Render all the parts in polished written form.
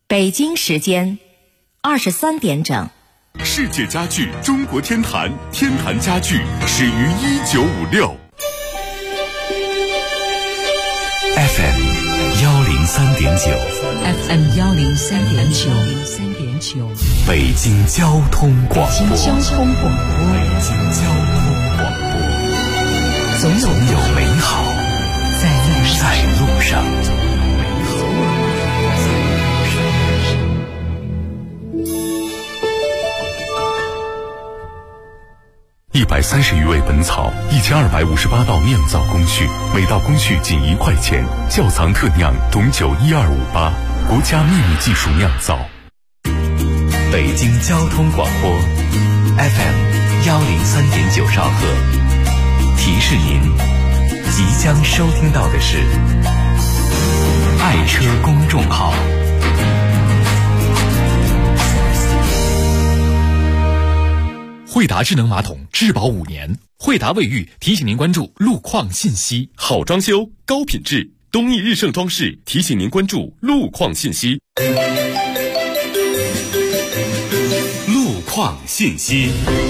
北京时间23点整。 世界家具中国天坛，天坛家具始于1956。 FM 103.9 FM 103.9 北京交通广播。 北京交通广播，总有美好在路上。 130余味本草，1258道酿造工序，每道工序仅1块钱。窖藏特酿董酒12588，国家秘密技术酿造。 北京交通广播 FM 103.9兆赫，提示您即将收听到的是爱车公众号。 惠达智能马桶质保5年，惠达卫浴提醒您关注路况信息。 好装修，高品质，东义日盛装饰提醒您关注路况信息。路况信息。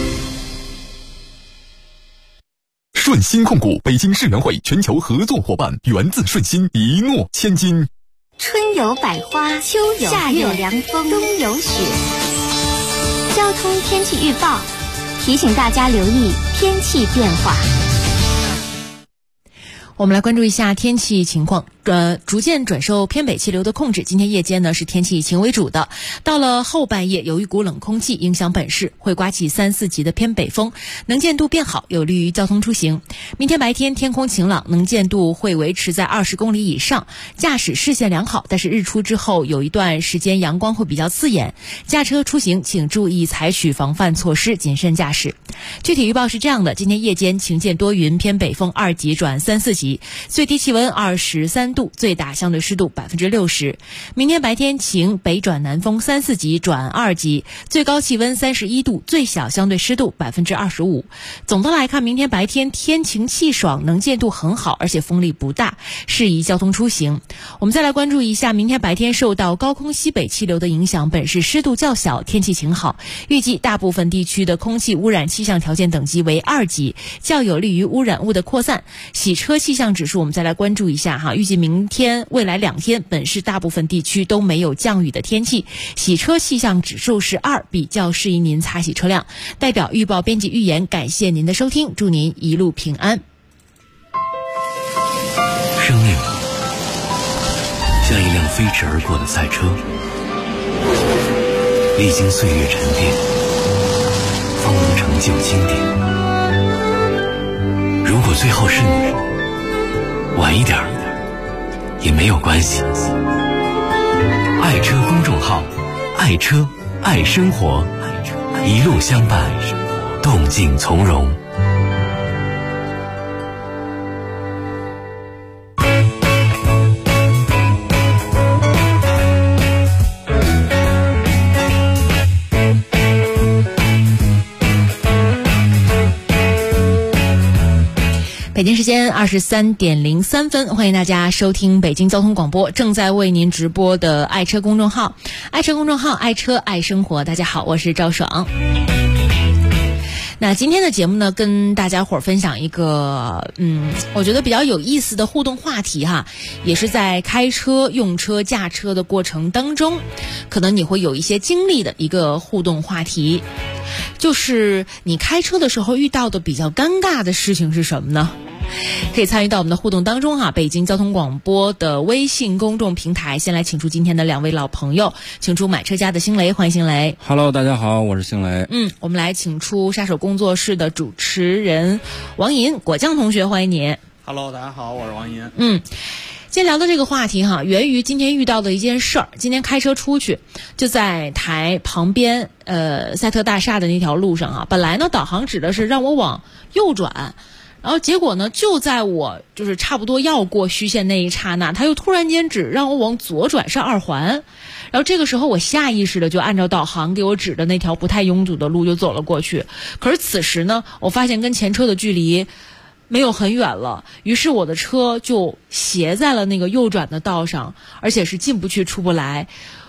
顺鑫控股北京世园会全球合作伙伴，源自顺鑫，一诺千金。 春有百花，秋有夏有凉风，冬有雪。交通天气预报提醒大家留意天气变化。 我们来关注一下天气情况。逐渐转受偏北气流的控制，今天夜间呢是天气晴为主的。到了后半夜，有一股冷空气影响本市，会刮起3、4级的偏北风，能见度变好，有利于交通出行。明天白天天空晴朗，能见度会维持在20公里以上，驾驶视线良好，但是日出之后有一段时间阳光会比较刺眼，驾车出行请注意采取防范措施，谨慎驾驶。具体预报是这样的：今天夜间晴见多云，偏北风2级转3、4级，最低气温23度，最大相对湿度60%。明天白天晴，北转南风3、4级转2级，最高气温31度，最小相对湿度25%。总的来看，明天白天天晴气爽，能见度很好，而且风力不大，适宜交通出行。我们再来关注一下，明天白天受到高空西北气流的影响，本市湿度较小，天气晴好，预计大部分地区的空气污染气象条件等级为2级，较有利于污染物的扩散。洗车气象指数我们再来关注一下哈，预计明天未来2天本市大部分地区都没有降雨的天气，洗车气象指数是2，比较适宜您擦洗车辆。代表预报编辑预言，感谢您的收听，祝您一路平安。 生命像一辆飞驰而过的赛车，历经岁月沉淀，方能成就经典。如果最后是你，晚一点也没有关系。爱车公众号，爱车爱生活，一路相伴，动静从容。 北京时间23点03分，欢迎大家收听北京交通广播正在为您直播的爱车公众号，爱车公众号，爱车爱生活。大家好，我是赵爽。那今天的节目呢，跟大家伙儿分享一个我觉得比较有意思的互动话题哈，也是在开车、用车、驾车的过程当中，可能你会有一些经历的一个互动话题，就是你开车的时候遇到的比较尴尬的事情是什么呢？可以参与到我们的互动当中哈，北京交通广播的微信公众平台。先来请出今天的2位老朋友，请出买车家的星雷，欢迎星雷。 Hello， 大家好，我是星雷。 我们来请出杀手工作室的主持人王银，果酱同学，欢迎你。 Hello， 大家好，我是王银。 今天聊的这个话题哈，源于今天遇到的一件事儿。今天开车出去，就在台旁边赛特大厦的那条路上啊，本来呢导航指的是让我往右转，然后结果呢就在我就是差不多要过虚线那一刹那，他又突然间指让我往左转上2环，然后这个时候我下意识的就按照导航给我指的那条不太拥堵的路就走了过去。可是此时呢，我发现跟前车的距离没有很远了，于是我的车就斜在了那个右转的道上，而且是进不去出不来。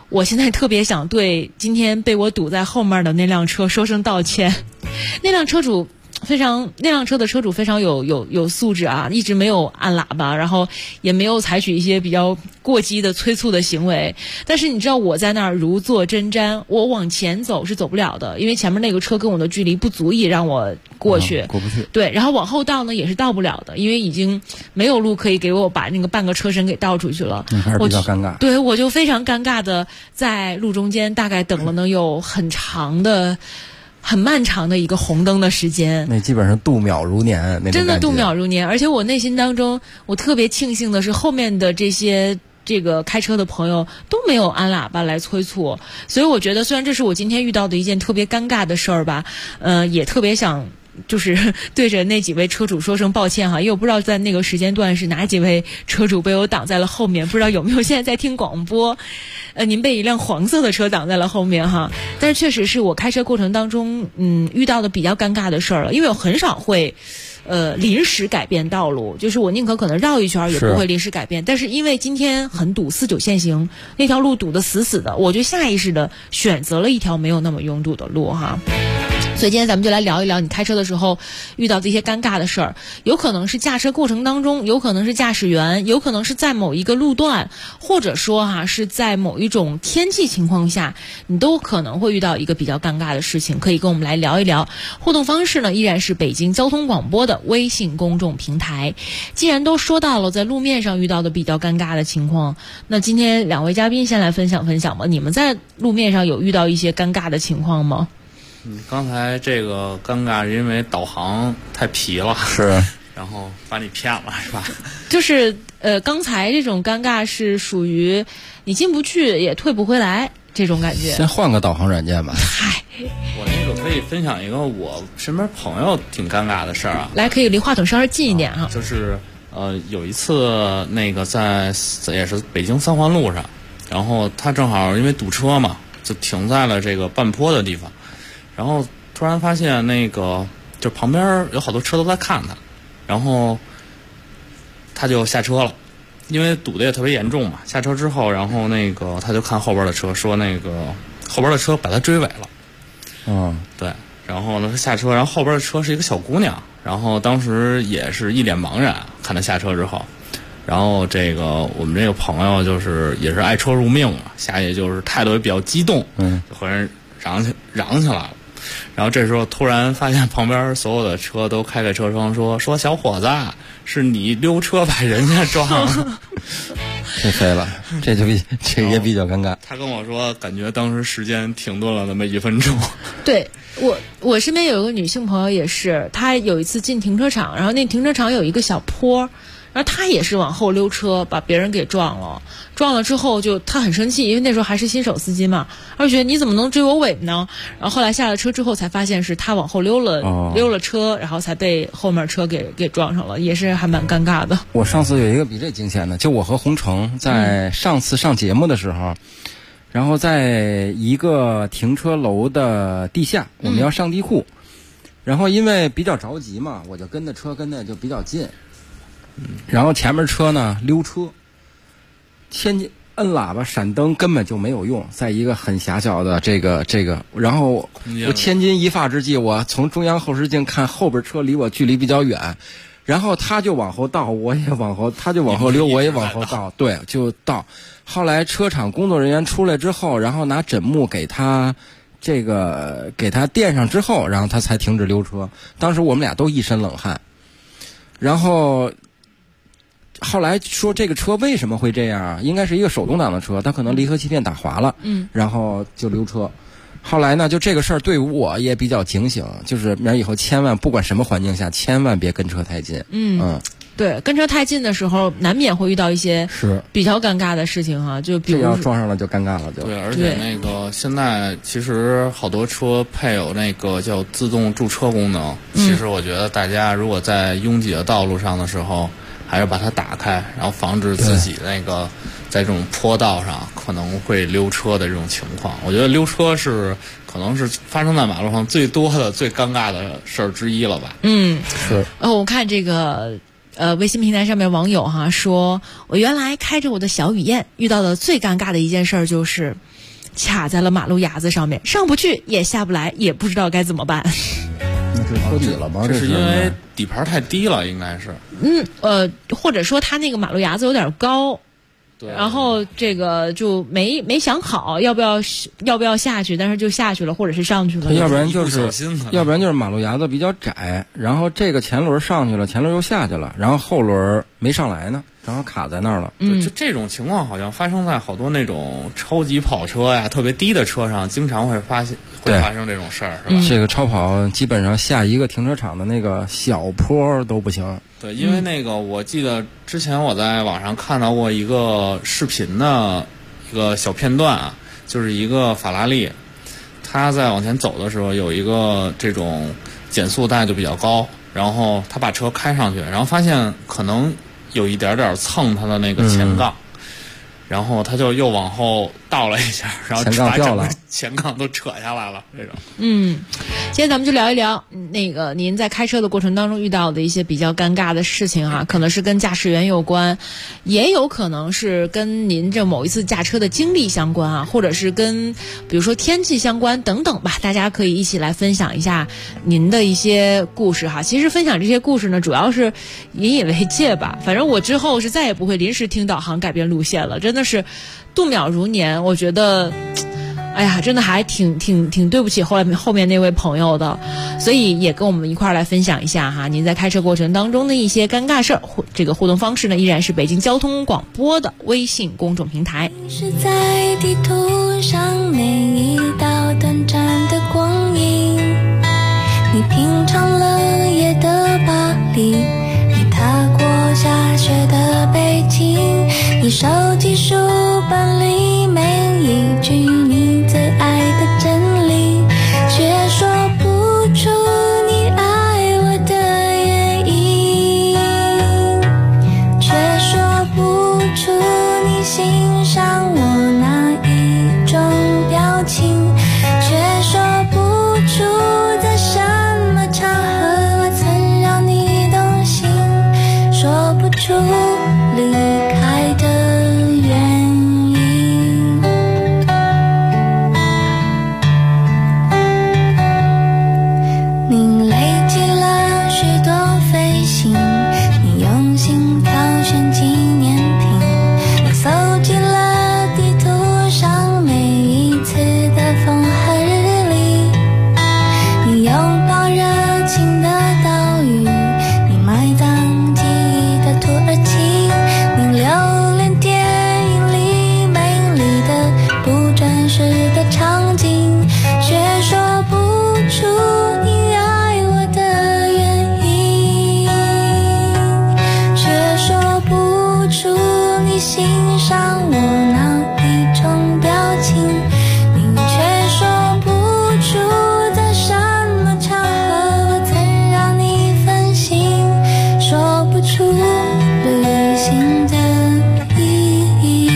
我现在特别想对今天被我堵在后面的那辆车说声道歉。那辆车的车主非常有素质啊，一直没有按喇叭，然后也没有采取一些比较过激的催促的行为。但是你知道我在那儿如坐针毡，我往前走是走不了的，因为前面那个车跟我的距离不足以让我过去， 过不去。 对，然后往后倒呢也是倒不了的，因为已经没有路可以给我把那个半个车身给倒出去了。 还是比较尴尬。 对，我就非常尴尬的在路中间大概等了能有很漫长的一个红灯的时间， 那基本上度秒如年，那真的度秒如年。而且我内心当中，我特别庆幸的是，后面的这个开车的朋友都没有按喇叭来催促，所以我觉得虽然这是我今天遇到的一件特别尴尬的事儿吧，也特别想就是对着那几位车主说声抱歉哈，因为我不知道在那个时间段是哪几位车主被我挡在了后面，不知道有没有现在在听广播，您被一辆黄色的车挡在了后面哈。但是确实是我开车过程当中遇到的比较尴尬的事儿了，因为我很少会临时改变道路，就是我宁可可能绕一圈也不会临时改变，但是因为今天很堵49限行，那条路堵得死死的，我就下意识的选择了一条没有那么拥堵的路哈。所以今天咱们就来聊一聊你开车的时候遇到的一些尴尬的事儿，有可能是驾车过程当中，有可能是驾驶员，有可能是在某一个路段，或者说是在某一种天气情况下，你都可能会遇到一个比较尴尬的事情，可以跟我们来聊一聊。互动方式呢依然是北京交通广播的微信公众平台。既然都说到了在路面上遇到的比较尴尬的情况，那今天两位嘉宾先来分享分享吧，你们在路面上有遇到一些尴尬的情况吗？ 刚才这个尴尬是因为导航太皮了， 是， 然后把你骗了，是吧？ 就是刚才这种尴尬是属于你进不去也退不回来这种感觉。 先换个导航软件吧。 嗨， 我那个可以分享一个我身边朋友挺尴尬的事儿啊。 来，可以离话筒稍微近一点哈。 就是有一次那个也是北京三环路上，然后他正好因为堵车嘛，就停在了这个半坡的地方。然后突然发现那个就旁边有好多车都在看他，然后他就下车了，因为堵得也特别严重嘛。下车之后，然后那个他就看后边的车，说那个后边的车把他追尾了。对。然后呢，他下车，然后后边的车是一个小姑娘，然后当时也是一脸茫然看他下车之后，然后这个我们这个朋友就是也是爱车如命嘛，下去就是态度也比较激动，就和人嚷起来了。然后这时候突然发现旁边所有的车都开车窗说小伙子，是你溜车把人家撞了。 这飞了，这也比较尴尬。 他跟我说感觉当时时间停顿了那么1分钟。 对，我身边有一个女性朋友也是，她有一次进停车场，然后那停车场有一个小坡，然后她也是往后溜车把别人给撞了之后她很生气，因为那时候还是新手司机嘛，而且你怎么能追我尾呢？然后后来下了车之后才发现是她往后溜了车，然后才被后面车给撞上了，也是还蛮尴尬的。 我上次有一个比这惊险的，就我和洪城在上次上节目的时候，然后在一个停车楼的地下，我们要上地库，然后因为比较着急嘛，我就跟的就比较近，然后前面车呢溜车，摁喇叭闪灯根本就没有用，在一个很狭小的这个，然后我千钧一发之际，我从中央后视镜看后边车离我距离比较远，然后他就往后倒，我也往后，他就往后溜，我也往后倒，对，就倒。后来车厂工作人员出来之后，然后拿枕木给他垫上之后，然后他才停止溜车。当时我们俩都一身冷汗，然后后来说这个车为什么会这样啊？应该是一个手动挡的车，它可能离合器片打滑了，然后就溜车。后来呢，就这个事儿对我也比较警醒，就是明儿以后千万不管什么环境下，千万别跟车太近。 对，跟车太近的时候，难免会遇到一些比较尴尬的事情哈，就比如要撞上了就尴尬了，就对，而且那个现在其实好多车配有那个叫自动驻车功能，其实我觉得大家如果在拥挤的道路上的时候，还是把它打开，然后防止自己那个在这种坡道上可能会溜车的这种情况。我觉得溜车可能是发生在马路上最多的、最尴尬的事儿之一了吧？ 是。 我看这个微信平台上面网友说，我原来开着我的小雨燕，遇到的最尴尬的一件事就是， 卡在了马路牙子上面，上不去也下不来，也不知道该怎么办。 那是托底了吗？ 这是因为底盘太低了，应该是。 或者说他那个马路牙子有点高。 对， 然后这个就没想好要不要下去，但是就下去了，或者是上去了。 要不然就是马路牙子比较窄，然后这个前轮上去了，前轮又下去了，然后后轮没上来呢，正好卡在那儿了。 就这种情况好像发生在好多那种超级跑车呀、特别低的车上，经常会发生这种事儿，是吧？ 这个超跑基本上下一个停车场的那个小坡都不行。 对，因为那个我记得之前我在网上看到过一个视频的一个小片段啊，就是一个法拉利，他在往前走的时候有一个这种减速带就比较高，然后他把车开上去，然后发现可能有一点点蹭他的那个前杠，然后他就又往后倒了一下，然后把整个前杠都扯下来了。这种。 今天咱们就聊一聊那个您在开车的过程当中遇到的一些比较尴尬的事情哈，可能是跟驾驶员有关，也有可能是跟您这某一次驾车的经历相关啊，或者是跟比如说天气相关等等吧，大家可以一起来分享一下您的一些故事哈。其实分享这些故事呢，主要是引以为戒吧。反正我之后是再也不会临时听导航改变路线了，真的是度秒如年。我觉得哎呀，真的还挺对不起后面那位朋友的，所以也跟我们一块儿来分享一下哈，您在开车过程当中的一些尴尬事儿。这个互动方式呢，依然是北京交通广播的微信公众平台。 是在地图上每一道短暂的光影，你品尝了夜的巴黎，你踏过下雪的北京，你手机书本里每一句你最爱的真理，却说不出你爱我的原因，却说不出你欣赏我哪一种表情，却说不出在什么场合我曾让你动心，说不出离开的原因。你累积了许多飞行，你用心挑选纪念品，你搜集了地图上每一次的风和日丽，你拥抱热情的岛屿，你埋葬记忆的土耳其，你留恋电影里美丽的不真实的场景，却说不出你爱我的原因，却说不出你欣赏我哪一种表情，你却说不出在什么场合我曾让你分心，说不出旅行的意义。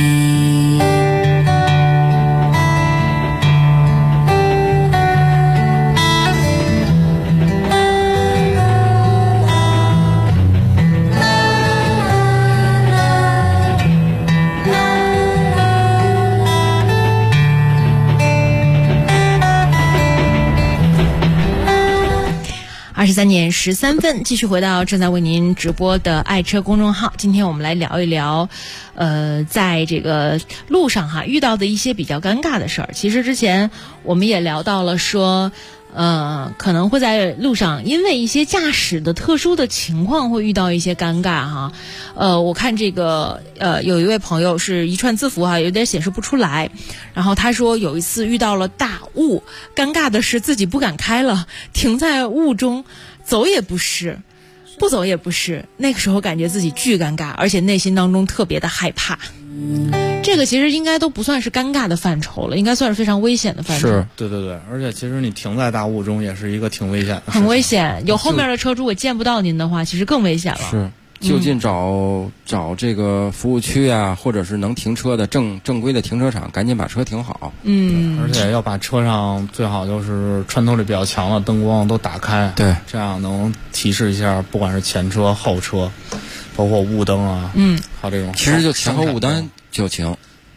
23点13分，继续回到正在为您直播的爱车公众号。今天我们来聊一聊，在这个路上哈遇到的一些比较尴尬的事儿。其实之前我们也聊到了说，可能会在路上因为一些驾驶的特殊的情况会遇到一些尴尬哈。我看这个有一位朋友是一串字符哈，有点显示不出来。然后他说有一次遇到了大雾，尴尬的是自己不敢开了，停在雾中，走也不是，不走也不是。那个时候感觉自己巨尴尬，而且内心当中特别的害怕。这个其实应该都不算是尴尬的范畴了，应该算是非常危险的范畴。 是，对对对，而且其实你停在大雾中也是一个挺危险的事情， 很危险。有后面的车如果见不到您的话，其实更危险了。 是，就近找这个服务区啊，或者是能停车的正规的停车场，赶紧把车停好。 而且要把车上最好就是穿透力比较强的灯光都打开， 对， 这样能提示一下，不管是前车、后车，包括雾灯啊，还有这种。 其实就前后雾灯就行。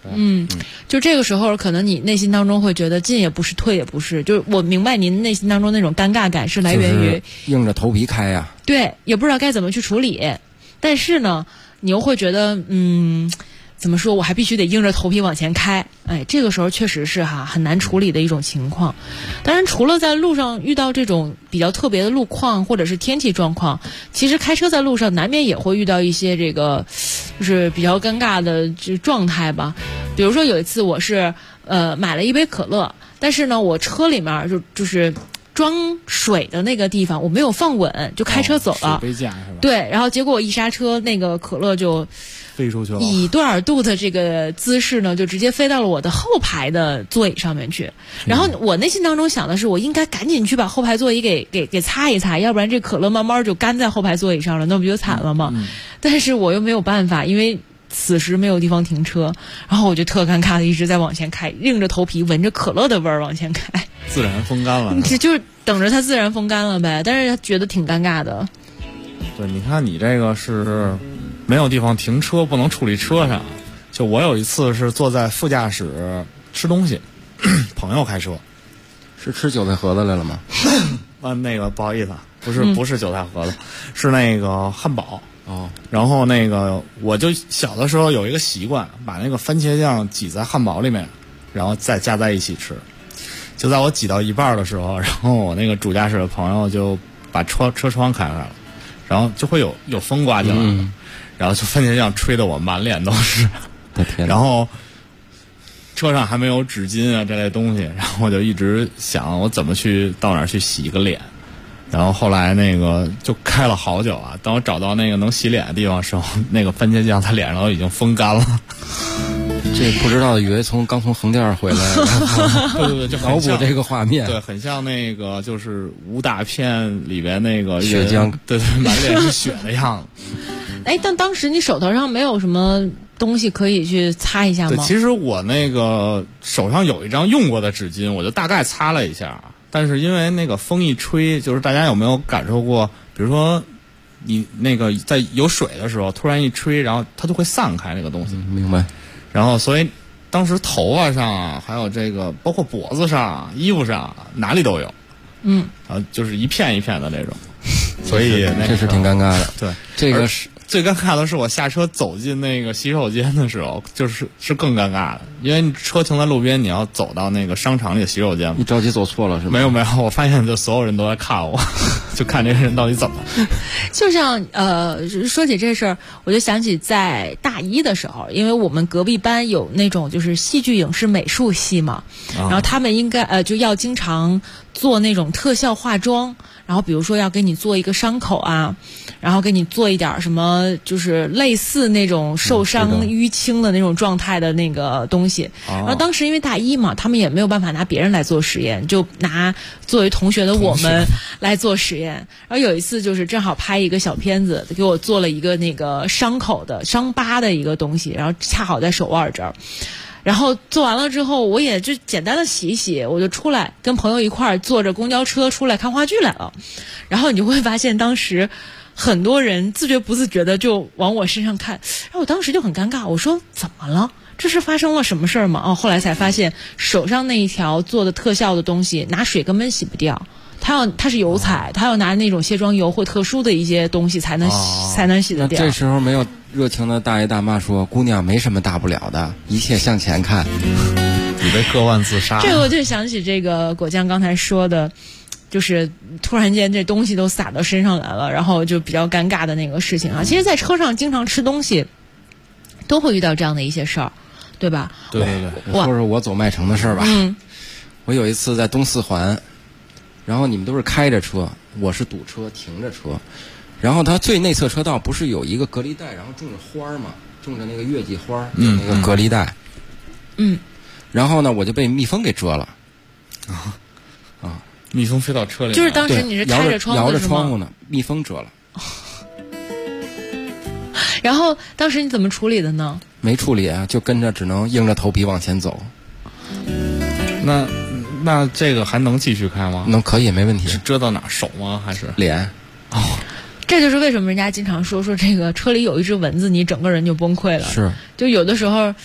就这个时候可能你内心当中会觉得进也不是退也不是，就是我明白您内心当中那种尴尬感是来源于硬着头皮开呀， 对，也不知道该怎么去处理，但是呢你又会觉得怎么说，我还必须得硬着头皮往前开，这个时候确实是很难处理的一种情况。当然除了在路上遇到这种比较特别的路况或者是天气状况，其实开车在路上难免也会遇到一些这个就是比较尴尬的状态吧。比如说有一次我是买了一杯可乐，但是呢我车里面就是装水的那个地方我没有放稳，就开车走了， 水杯架是吧？ 对，然后结果我一刹车，那个可乐就飞出去了， 以多少度的这个姿势呢，就直接飞到了我的后排的座椅上面去。然后我内心当中想的是，我应该赶紧去把后排座椅给擦一擦，要不然这可乐慢慢就干在后排座椅上了，那不就惨了吗？但是我又没有办法，因为此时没有地方停车，然后我就特尴尬的一直在往前开，硬着头皮闻着可乐的味儿往前开， 自然风干了， 就是等着它自然风干了呗。但是觉得挺尴尬的。 对，你看你这个是没有地方停车，不能处理车上。就我有一次是坐在副驾驶吃东西，朋友开车， 是吃韭菜盒子来了吗？ 那个不好意思，不是韭菜盒子，是那个汉堡。 哦， 然后那个我就小的时候有一个习惯，把那个番茄酱挤在汉堡里面，然后再加在一起吃。就在我挤到一半的时候，然后我那个主驾驶的朋友就把车窗开开了，然后就会有风刮进来，然后就番茄酱吹得我满脸都是，然后车上还没有纸巾啊这类东西，然后我就一直想我怎么去到哪儿去洗个脸。然后后来那个就开了好久啊，当我找到那个能洗脸的地方的时候，那个番茄酱在脸上都已经风干了。 这不知道以为刚从横店回来， 对，就脑补这个画面， 对，很像那个就是武打片里边那个血浆， 对，满脸是血的样子。 但当时你手头上没有什么东西可以去擦一下吗？ 对，其实我那个手上有一张用过的纸巾，我就大概擦了一下。但是因为那个风一吹，就是大家有没有感受过，比如说你那个在有水的时候突然一吹，然后它就会散开那个东西。 明白。 然后所以当时头发上还有这个包括脖子上衣服上哪里都有，然后就是一片一片的那种，所以这是挺尴尬的。 对， 这个是最尴尬的是我下车走进那个洗手间的时候，是更尴尬的，因为你车停在路边，你要走到那个商场里的洗手间， 你着急走错了是吗？ 没有，我发现就所有人都在看我，就看这个人到底怎么。 就像说起这事儿，我就想起在大一的时候，因为我们隔壁班有那种就是戏剧影视美术系嘛，然后他们应该就要经常做那种特效化妆，然后比如说要给你做一个伤口啊，然后给你做一点什么就是类似那种受伤淤青的那种状态的那个东西。然后当时因为大一嘛，他们也没有办法拿别人来做实验，就拿作为同学的我们来做实验。然后有一次就是正好拍一个小片子，给我做了一个那个伤口的伤疤的一个东西，然后恰好在手腕这儿。然后做完了之后，我也就简单的洗一洗，我就出来跟朋友一块儿坐着公交车出来看话剧来了。然后你就会发现当时很多人自觉不自觉的就往我身上看，然后我当时就很尴尬，我说怎么了？这是发生了什么事儿吗？后来才发现手上那一条做的特效的东西拿水根本洗不掉，它是油彩，它要拿那种卸妆油或特殊的一些东西才能洗得掉。 这时候没有热情的大爷大妈说：“姑娘，没什么大不了的，一切向前看。” 你被割腕自杀。 这个我就想起这个果酱刚才说的，就是突然间这东西都洒到身上来了，然后就比较尴尬的那个事情啊。其实，在车上经常吃东西，都会遇到这样的一些事儿，对吧？ 对。 说说我走麦城的事儿吧。我有一次在东四环，然后你们都是开着车，我是堵车停着车，然后它最内侧车道不是有一个隔离带，然后种着花吗？种着那个月季花，那个隔离带。然后呢，我就被蜜蜂给蛰了。 蜜蜂飞到车里， 就是当时你是开着窗户摇着窗户呢，蜜蜂蛰了。 然后当时你怎么处理的呢？ 没处理啊，就跟着只能硬着头皮往前走。 那这个还能继续开吗？ 可以，没问题。 是蛰到哪儿？手吗？还是脸？ 这就是为什么人家经常说这个车里有一只蚊子，你整个人就崩溃了。 是， 就有的时候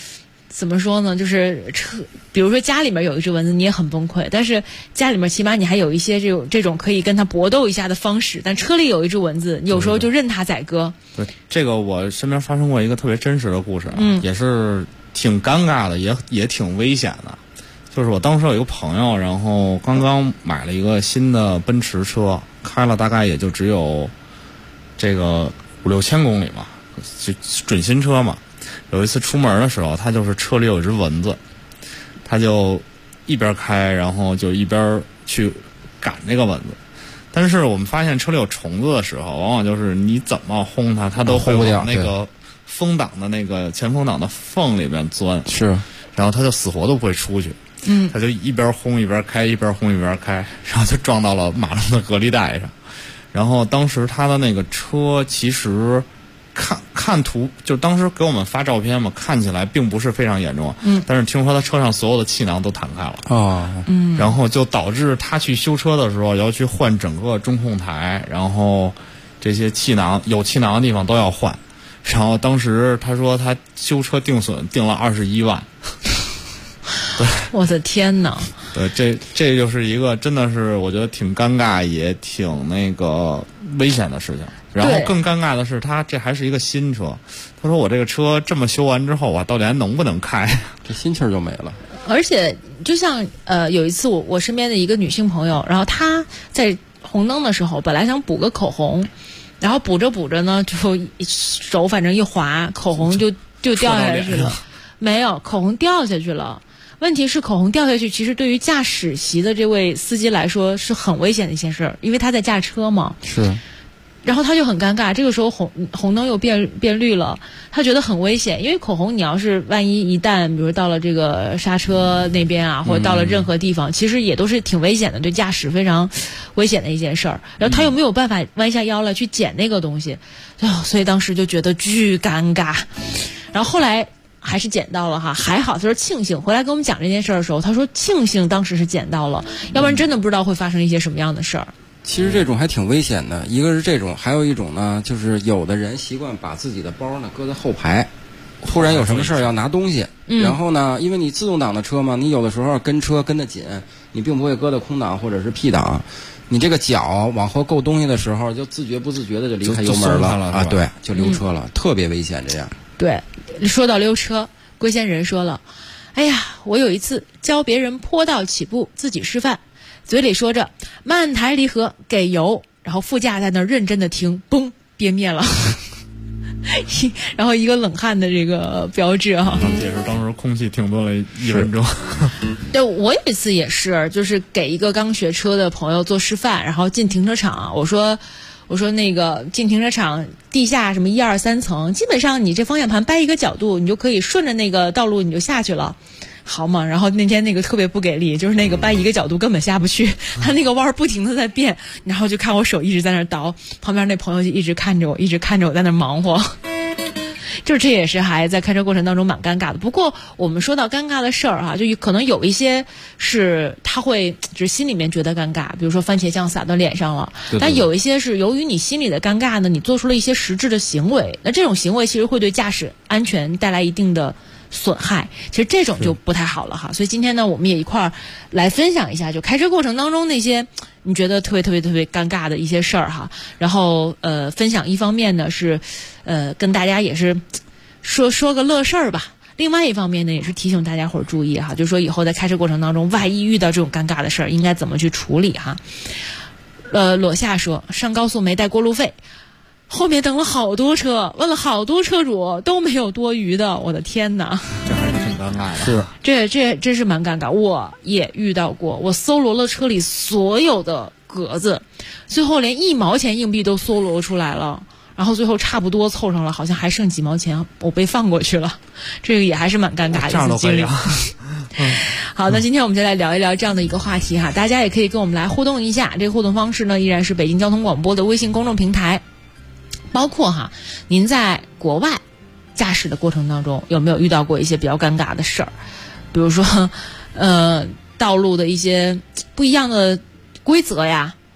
怎么说呢？就是比如说家里面有一只蚊子，你也很崩溃，但是家里面起码你还有一些这种可以跟它搏斗一下的方式。但车里有一只蚊子，有时候就任它宰割。 对，这个我身边发生过一个特别真实的故事，也是挺尴尬的，也挺危险的。就是我当时有一个朋友，然后刚刚买了一个新的奔驰车，开了大概也就只有这个5-6千公里嘛，就准新车嘛。有一次出门的时候，他就是车里有一只蚊子，他就一边开，然后就一边去赶这个蚊子。但是我们发现车里有虫子的时候，往往就是你怎么轰它，它都会往那个风挡的那个前风挡的缝里面钻， 是， 然后它就死活都不会出去。他就一边轰一边开，一边轰一边开，然后就撞到了马路的隔离带上。然后当时他的那个车其实看图，就当时给我们发照片嘛，看起来并不是非常严重，但是听说他车上所有的气囊都弹开了，然后就导致他去修车的时候要去换整个中控台，然后这些气囊有气囊的地方都要换，然后当时他说他修车定损定了21万。对， 我的天哪！ 对，这就是一个真的是我觉得挺尴尬也挺那个危险的事情。然后更尴尬的是，他这还是一个新车。他说我这个车这么修完之后，我到底还能不能开？ 这心气儿就没了。 而且就像有一次我身边的一个女性朋友，然后她在红灯的时候，本来想补个口红，然后补着补着呢，就手反正一滑，口红就掉下去了。没有，口红掉下去了。问题是口红掉下去，其实对于驾驶席的这位司机来说是很危险的一件事儿，因为他在驾车嘛。 是。 然后他就很尴尬，这个时候红灯又变绿了，他觉得很危险，因为口红你要是万一旦比如到了这个刹车那边啊，或者到了任何地方，其实也都是挺危险的，对驾驶非常危险的一件事儿。然后他又没有办法弯下腰来去捡那个东西，所以当时就觉得巨尴尬。然后后来还是捡到了哈，还好，他说庆幸。回来跟我们讲这件事儿的时候，他说庆幸当时是捡到了，要不然真的不知道会发生一些什么样的事儿。 其实这种还挺危险的，一个是这种，还有一种呢，就是有的人习惯把自己的包呢搁在后排，突然有什么事儿要拿东西，然后呢，因为你自动挡的车嘛，你有的时候跟车跟得紧，你并不会搁在空挡或者是 P 档，你这个脚往后够东西的时候，就自觉不自觉的就离开油门了啊，对，就溜车了，特别危险这样。 对，说到溜车，龟仙人说了，哎呀，我有一次教别人坡道起步，自己示范，嘴里说着慢抬离合给油，然后副驾在那儿认真的听，嘣，憋灭了。然后一个冷汗的这个标志哈。 也是当时空气停顿了1分钟。 对，我有一次也是，就是给一个刚学车的朋友做示范，然后进停车场，我说那个进停车场地下什么1、2、3层，基本上你这方向盘掰一个角度，你就可以顺着那个道路你就下去了。好嘛，然后那天那个特别不给力，就是那个掰一个角度根本下不去，他那个弯不停的在变，然后就看我手一直在那倒，旁边那朋友就一直看着我在那忙活。就是这也是还在开车过程当中蛮尴尬的。不过我们说到尴尬的事儿哈，就可能有一些是他会就是心里面觉得尴尬，比如说番茄酱洒到脸上了，但有一些是由于你心里的尴尬呢，你做出了一些实质的行为，那这种行为其实会对驾驶安全带来一定的损害，其实这种就不太好了哈。所以今天呢，我们也一块儿来分享一下，就开车过程当中那些你觉得特别尴尬的一些事儿哈。然后分享一方面呢是跟大家也是说个乐事儿吧。另外一方面呢，也是提醒大家伙儿注意哈，就是说以后在开车过程当中，万一遇到这种尴尬的事儿，应该怎么去处理哈。裸夏说上高速没带过路费。后面等了好多车，问了好多车主都没有多余的，我的天哪！ 这还是挺尴尬的。 是， 这真是蛮尴尬。我也遇到过，我搜罗了车里所有的格子，最后连1毛钱硬币都搜罗出来了，然后最后差不多凑上了，好像还剩几毛钱，我被放过去了。这个也还是蛮尴尬的一次经历。好，那今天我们就来聊一聊这样的一个话题哈，大家也可以跟我们来互动一下。这个互动方式呢，依然是北京交通广播的微信公众平台。包括哈，您在国外驾驶的过程当中有没有遇到过一些比较尴尬的事儿？比如说，道路的一些不一样的规则呀，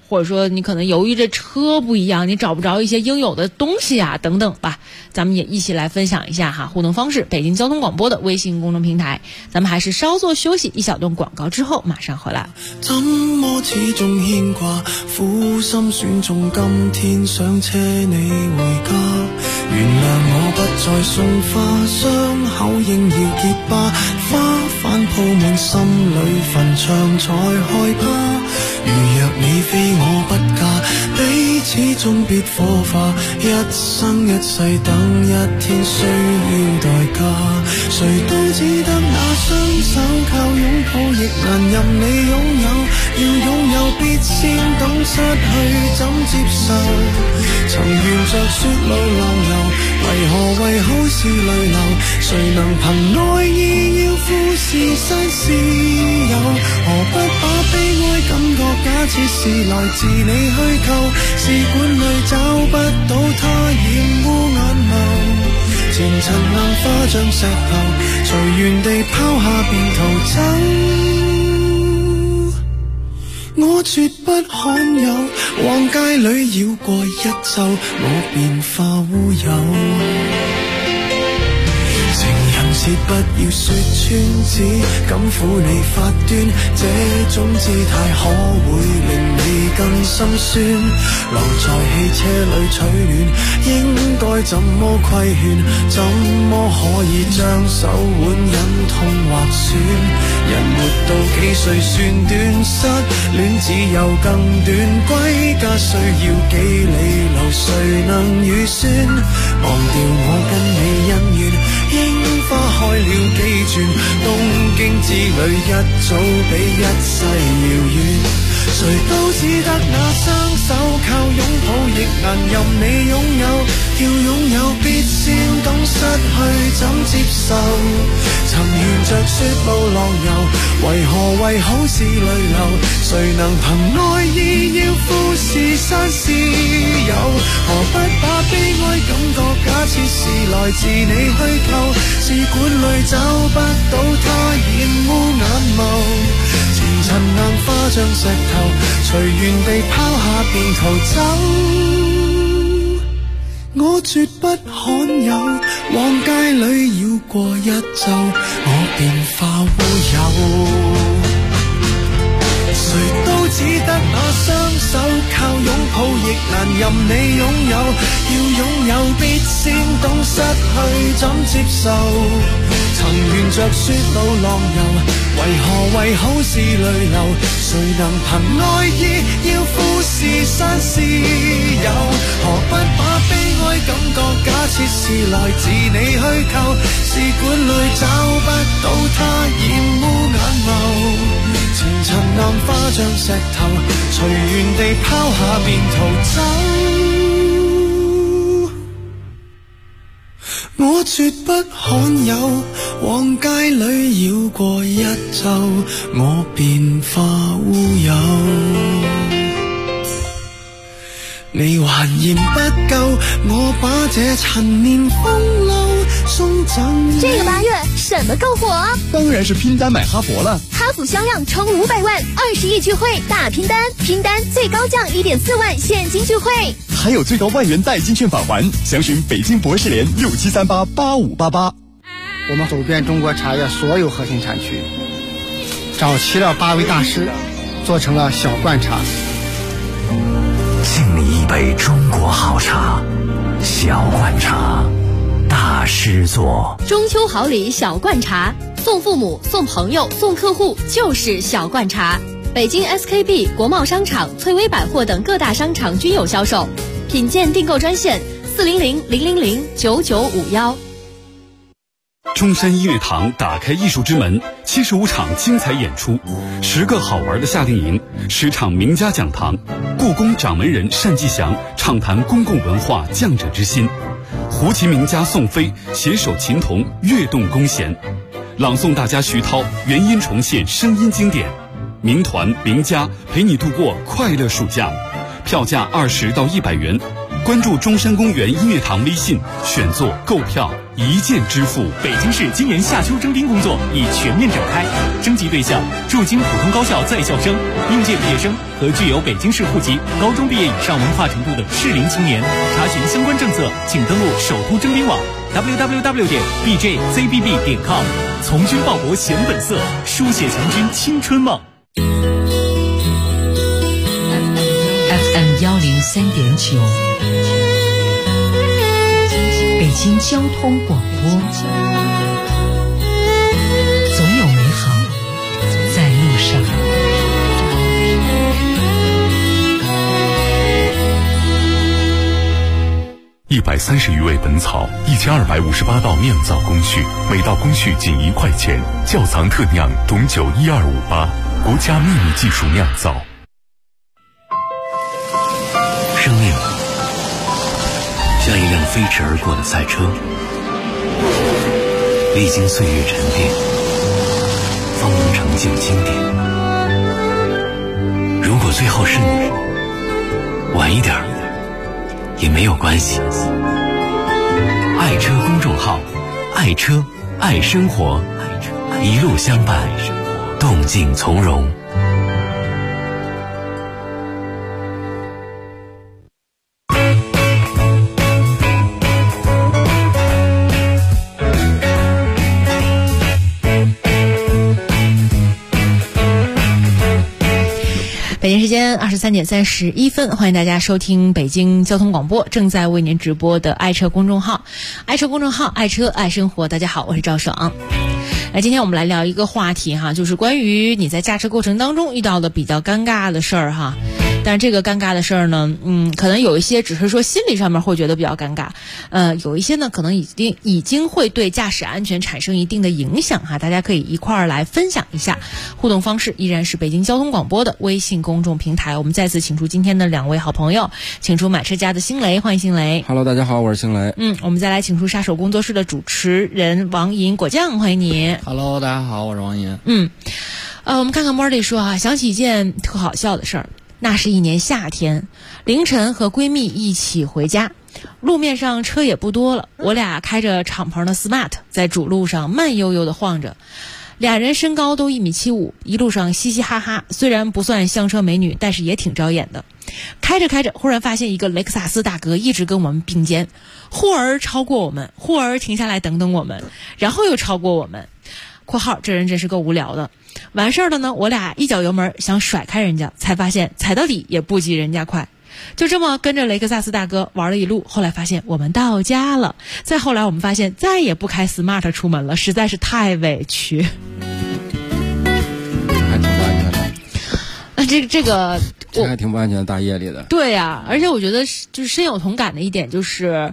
或者说你可能由于这车不一样，你找不着一些应有的东西啊等等吧，咱们也一起来分享一下哈互动方式。北京交通广播的微信公众平台，咱们还是稍作休息，一小段广告之后马上回来。 怎麼始終牽掛，苦心選中今天想車你回家，原諒我不再送花，傷口應要結疤，花瓣鋪滿心裏墳場才害怕，如若你非我不嫁，彼此終必火化，一生一世等一天需要代價，誰都只得那雙手靠擁抱亦難任你擁有，要擁有必先懂失去怎接受，曾沿着雪路浪遊，為好是淚流，誰能憑愛意要富士山私有，何不把悲哀感覺假設是來自你虛構，試管裏找不到它染污眼眸，前塵硬化像石頭，隨緣地拋下便逃走，我絕不罕有，往街裏繞過一晝，我便化烏有。情人節不要說穿，只敢撫你發端，這種姿態可會令你更心酸，留在汽車裏取暖，應該怎麼規勸，怎麼可以將手腕忍痛劃損，人活到幾歲算短，失戀只有更短，歸家需要幾里路，誰能預算，忘掉我跟你恩怨，櫻花開了幾轉，東京之旅一早比一世遙遠，誰都只得那雙手靠擁抱亦難任你擁有，要擁有必先懂失去怎接受，曾沿着雪路浪遊，為好是淚流，誰能憑愛意要富士山私有，何不把悲哀感覺假設是來自你虛構，試管裏找不到它染污眼眸，前塵硬化像石頭，隨緣地拋下便逃走，我絕不罕有，往街裏繞過一晝，我便化烏有，誰都只得那雙手靠擁抱亦難任你擁有，要擁有必先懂失去怎接受，曾沿着雪路浪遊，為好是淚流，誰能憑愛意要富士山私有，何不把悲哀感覺假設是來自你虛構，試管裏找不到它染污眼眸，前塵硬化像石頭，隨緣地拋下便逃走，我絕不罕有，往街裏繞過一晝，我便化烏有，你還嫌不夠，我把這陳年風流送贈。 這個8月什麼夠火？ 當然是拼單買哈佛了。 哈弗銷量衝500萬，20億聚會大拼單，拼單最高降1.4萬現金聚會， 還有最高萬元代金券返還。詳詢北京博士聯67388588。 我們走遍中國茶葉所有核心產區，找齊了8位大師，做成了小罐茶。 敬你一杯中國好茶，小罐茶，大師做。 中秋好禮小罐茶，送父母、送朋友、送客戶就是小罐茶。北京 SKB 國貿商場、翠微百貨等各大商場均有銷售。品鑑訂購專線400-000-9951。 中山音樂堂打開藝術之門，75場精彩演出，10個好玩的夏令營，10場名家講堂，故宮掌門人單霁翔暢談公共文化匠者之心，胡琴名家宋飛攜手琴童躍動弓弦，朗誦大家徐濤原音重現聲音經典，名團名家陪你度過快樂暑假，票價20到100元。 关注中山公园音乐堂微信，选座购票一键支付。 北京市今年夏秋征兵工作已全面展开，征集对象驻京普通高校在校生、应届毕业生和具有北京市户籍、高中毕业以上文化程度的适龄青年。查询相关政策，请登录首都征兵网 www.bjzbb.com。从军报国显本色，书写强军青春梦。 FM 103.9，北京交通广播，总有美好在路上。 130余味本草，1258道酿造工序，每道工序仅1块钱。窖藏特酿董酒12588，国家秘密技术酿造。 生命像一辆飞驰而过的赛车，历经岁月沉淀，方能成就经典。如果最后是你，晚一点也没有关系。爱车公众号，爱车爱生活，一路相伴，动静从容。 北京时间23点31分，欢迎大家收听北京交通广播正在为您直播的爱车公众号，爱车公众号，爱车爱生活。大家好，我是赵爽。今天我们来聊一个话题哈，就是关于你在驾车过程当中遇到的比较尴尬的事儿哈。但是这个尴尬的事儿呢，可能有一些只是说心理上面会觉得比较尴尬，有一些呢可能已经会对驾驶安全产生一定的影响哈。大家可以一块儿来分享一下，互动方式依然是北京交通广播的微信公众平台。我们再次请出今天的2位好朋友，请出买车家的星雷，欢迎星雷。 Hello， 大家好，我是星雷。 我们再来请出杀手工作室的主持人王银果酱，欢迎你。 Hello， 大家好，我是王银。 我们看看 Morley 说啊，想起一件特好笑的事儿。那是一年夏天，凌晨和闺蜜一起回家，路面上车也不多了，我俩开着敞篷的 Smart 在主路上慢悠悠地晃着，俩人身高都1.75米，一路上嘻嘻哈哈，虽然不算香车美女，但是也挺招眼的。开着开着，忽然发现一个雷克萨斯大哥一直跟我们并肩，忽而超过我们，忽而停下来等等我们，然后又超过我们。括号这人真是够无聊的。完事儿了呢，我俩一脚油门想甩开人家，才发现踩到底也不及人家快。就这么跟着雷克萨斯大哥玩了一路，后来发现我们到家了。再后来我们发现再也不开 Smart 出门了，实在是太委屈。 还挺不安全的。 这个还挺不安全的，大夜里的。 对呀，而且我觉得就是深有同感的一点就是。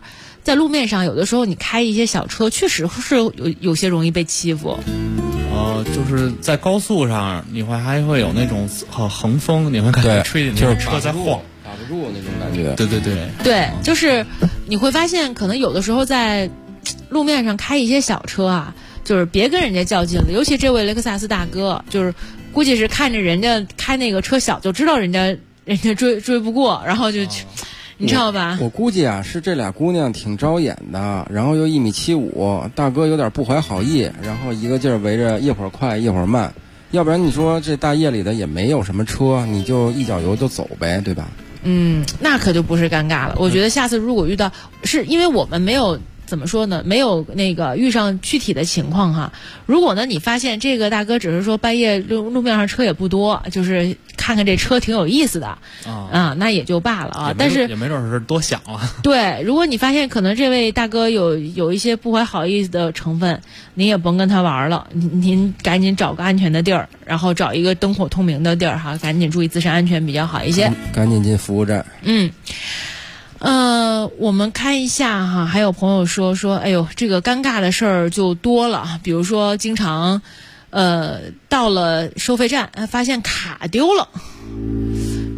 在路面上，有的时候你开一些小车，确实是有些容易被欺负。 就是在高速上，你还会有那种横风，你会感觉吹的那种车在晃， 打不住那种感觉。 对，就是你会发现，可能有的时候在路面上开一些小车啊，就是别跟人家较劲了。尤其这位雷克萨斯大哥，就是估计是看着人家开那个车小，就知道人家追不过，然后就。你知道吧？ 我估计啊，是这俩姑娘挺招眼的，然后又1.75米，大哥有点不怀好意，然后一个劲儿围着，一会儿快一会儿慢，要不然你说这大夜里的也没有什么车，你就一脚油就走呗，对吧？ 那可就不是尴尬了。我觉得下次如果遇到，是因为我们没有。怎么说呢？没有那个遇上具体的情况哈。如果呢，你发现这个大哥只是说半夜路面上车也不多，就是看看这车挺有意思的那也就罢了啊。但是也没准是多想了。 对，如果你发现可能这位大哥有一些不怀好意的成分，您也甭跟他玩了，您赶紧找个安全的地儿，然后找一个灯火通明的地儿哈，赶紧注意自身安全比较好一些。 赶紧进服务站。 我们看一下哈，还有朋友说，哎呦，这个尴尬的事儿就多了，比如说经常，到了收费站，发现卡丢了。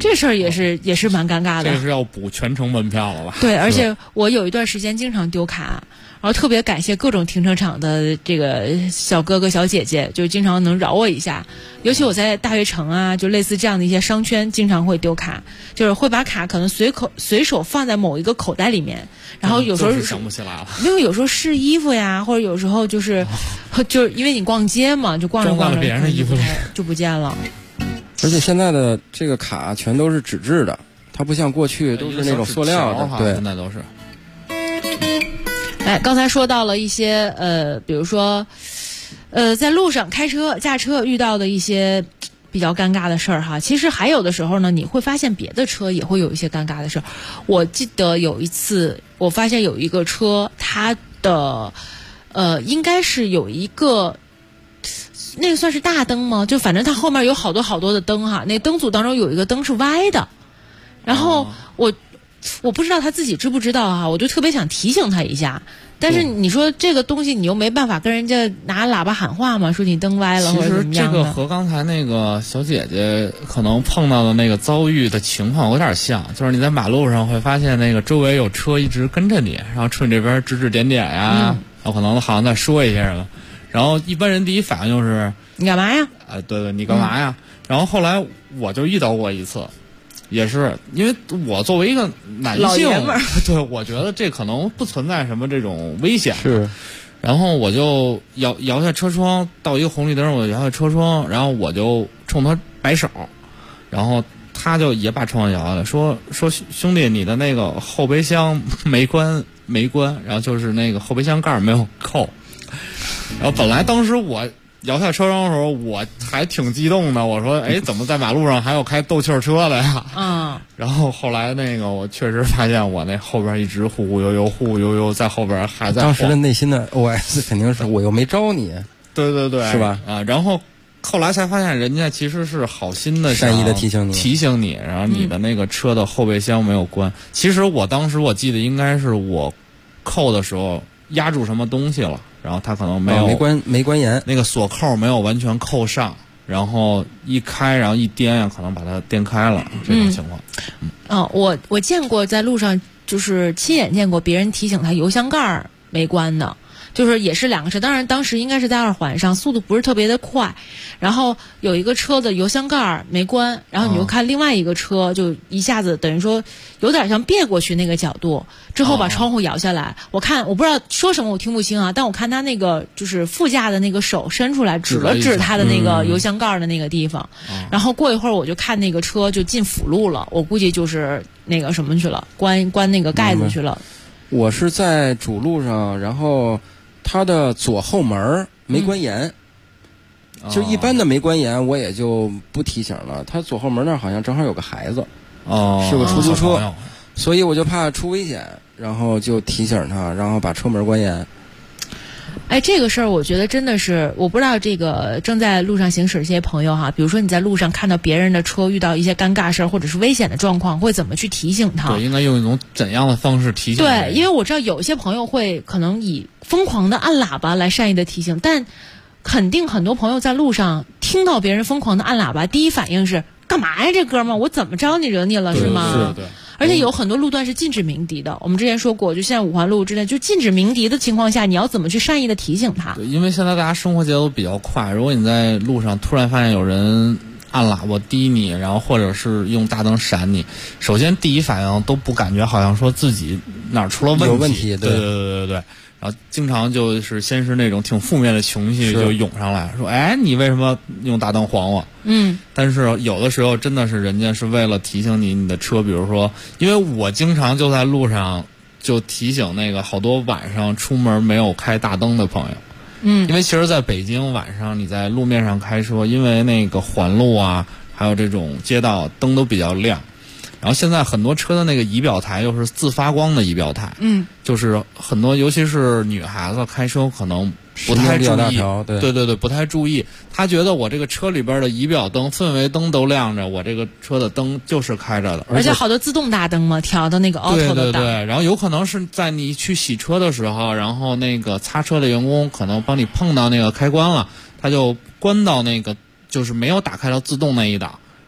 这事儿也是蛮尴尬的。 这是要补全程门票了吧？ 对，而且我有一段时间经常丢卡，然后特别感谢各种停车场的这个小哥哥小姐姐，就经常能饶我一下。尤其我在大悦城啊，就类似这样的一些商圈，经常会丢卡，就是会把卡可能随手放在某一个口袋里面，然后有时候就是想不起来了。 因为有时候试衣服呀，或者有时候就是因为你逛街嘛，就逛着逛着别人的衣服里就不见了。 而且现在的这个卡全都是纸质的，它不像过去都是那种塑料的，对， 现在都是。 哎，刚才说到了一些比如说在路上开车驾车遇到的一些比较尴尬的事儿哈。其实还有的时候呢，你会发现别的车也会有一些尴尬的事儿。我记得有一次我发现有一个车，它的应该是有一个那个算是大灯吗？就反正它后面有好多好多的灯哈，那灯组当中有一个灯是歪的，然后我不知道他自己知不知道哈，我就特别想提醒他一下。但是你说这个东西你又没办法跟人家拿喇叭喊话嘛，说你灯歪了或者怎么样的。 其实这个和刚才那个小姐姐可能碰到的那个遭遇的情况有点像，就是你在马路上会发现那个周围有车一直跟着你，然后冲你这边指指点点呀，然后可能好像在说一些什么，然后一般人第一反应就是你干嘛呀？ 对，你干嘛呀？然后后来我就遇到过一次。也是因为我作为一个男性，对，我觉得这可能不存在什么这种危险。 是， 然后我就摇下车窗，到一个红绿灯，我就摇下车窗，然后我就冲他摆手，然后他就也把窗摇下来，说兄弟，你的那个后备箱没关，然后就是那个后备箱盖没有扣。然后本来当时我摇下车窗的时候，我还挺激动的。我说：“哎，怎么在马路上还有开斗气儿车的呀？”然后后来那个，我确实发现我那后边一直忽忽悠悠，在后边还在。 当时的内心的 OS 肯定是我又没招你。 对， 是吧？ 然后后来才发现，人家其实是好心的， 善意的提醒你， 然后你的那个车的后备箱没有关。其实我当时我记得应该是我扣的时候压住什么东西了。然后他可能没关严， 那个锁扣没有完全扣上，然后一开，然后一颠可能把它颠开了，这种情况。 我见过在路上，就是亲眼见过别人提醒他油箱盖没关的。就是也是两个车，当然当时应该是在二环上，速度不是特别的快，然后有一个车的油箱盖没关，然后你就看另外一个车就一下子等于说有点像别过去那个角度，之后把窗户摇下来。我不知道说什么，我听不清啊，但我看他那个就是副驾的那个手伸出来指了指他的那个油箱盖的那个地方，然后过一会儿我就看那个车就进辅路了，我估计就是那个什么去了，关那个盖子去了。 我是在主路上，然后他的左后门没关严，就一般的没关严，我也就不提醒了。他左后门那儿好像正好有个孩子，是个出租车，所以我就怕出危险，然后就提醒他，然后把车门关严。 哎，这个事儿我觉得真的是，我不知道这个正在路上行驶这些朋友哈，比如说你在路上看到别人的车遇到一些尴尬事儿或者是危险的状况，会怎么去提醒他？ 对，应该用一种怎样的方式提醒？ 对，因为我知道有一些朋友会可能以疯狂的按喇叭来善意的提醒，但肯定很多朋友在路上听到别人疯狂的按喇叭，第一反应是干嘛呀，这哥们儿，我怎么招你惹你了是吗？ 对。 而且有很多路段是禁止鸣笛的，我们之前说过，就现在五环路之类就禁止鸣笛的情况下，你要怎么去善意的提醒他？ 对，因为现在大家生活节奏比较快，如果你在路上突然发现有人按喇叭滴你，然后或者是用大灯闪你，首先第一反应都不感觉好像说自己哪儿出了问题， 有问题， 对。然后经常就是先是那种挺负面的情绪就涌上来，说哎，你为什么用大灯晃我？但是有的时候真的是人家是为了提醒你的车，比如说，因为我经常就在路上就提醒那个好多晚上出门没有开大灯的朋友。因为其实在北京晚上你在路面上开车，因为那个环路啊，还有这种街道灯都比较亮。然后现在很多车的那个仪表台又是自发光的仪表台，就是很多尤其是女孩子开车可能不太注意，对，不太注意。她觉得我这个车里边的仪表灯、氛围灯都亮着，我这个车的灯就是开着的。 而且好多自动大灯嘛，调的那个 auto 的档。 对。然后有可能是在你去洗车的时候，然后那个擦车的员工可能帮你碰到那个开关了，他就关到那个就是没有打开到自动那一档。